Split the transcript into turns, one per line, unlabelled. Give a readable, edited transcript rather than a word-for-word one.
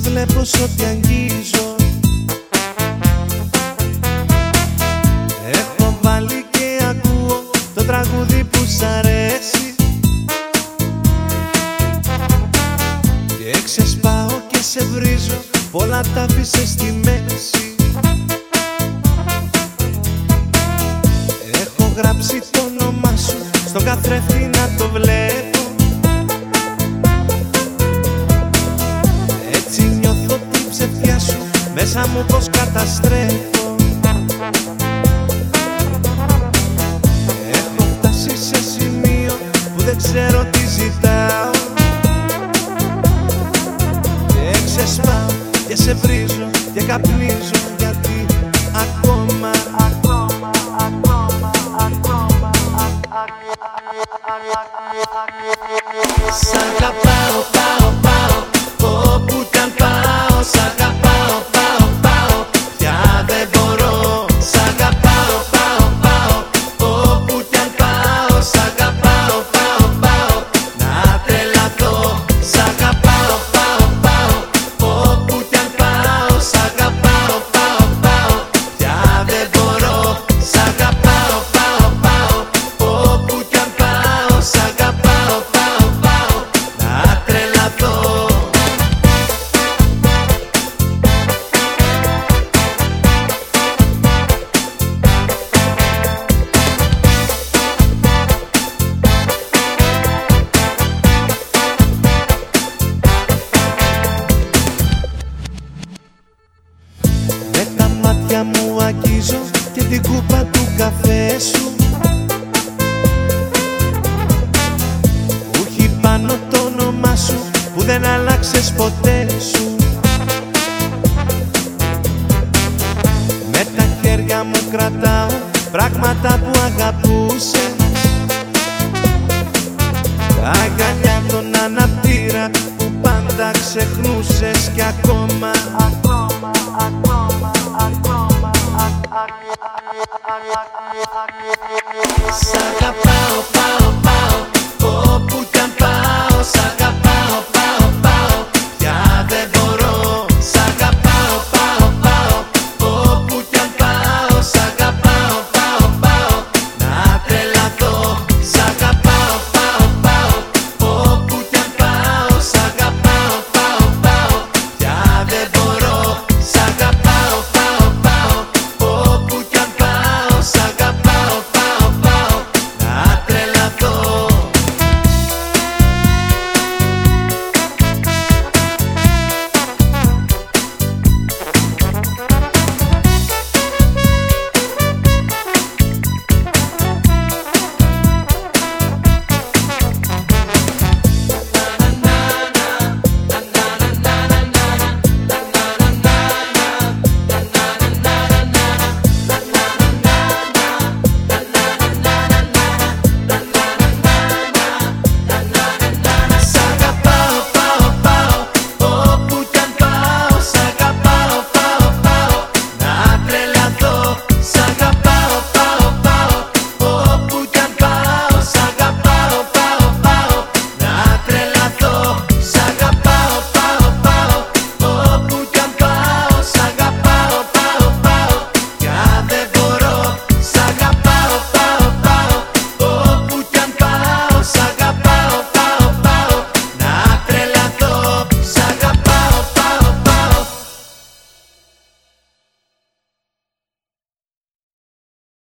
βλέπω σ' ό,τι αγγίζω. Έχω βάλει και ακούω το τραγούδι που σ' αρέσει και ξεσπάω και σε βρίζω, πολλά τα άφησες στη μέση. Έχω γράψει το όνομά σου στον καθρέφτη να το βλέπω. Έτσι νιώθω την ψευτιά σου μέσα μου πως καταστρέφω. Έχω φτάσει σε σημείο που δεν ξέρω τι ζητάω και ξεσπάω και σε βρίζω και καπνίζω, γιατί ακόμα σ' αγαπάω, πάω, πάω, όπου κι αν πάω. Σ' αγαπάω, πάω, πάω, πια δεν μπορώ. Σ' αγαπάω, πάω, πάω, όπου κι αν πάω. Σ' αγαπάω, πάω, πάω, να τρελαθώ. Σ' αγαπάω, πάω, πάω, όπου κι αν πάω. Σ' αγαπάω, πάω, πάω, πια δεν μπορώ. Σ' αγαπάω, πάω, πάω, όπου κι αν πάω. Σ' αγαπάω, πάω, πάω, να τρελαθώ. Με τα μάτια μου αγγίζω και την κούπα του καφέ σου που έχει πάνω το όνομά σου που δεν άλλαξες ποτέ σου. Με τα χέρια μου κρατάω πράγματα που αγαπούσες, τα αγκαλιά των αναπτήρα που πάντα ξεχνούσες κι ακόμα σ' αγαπάω, πάω,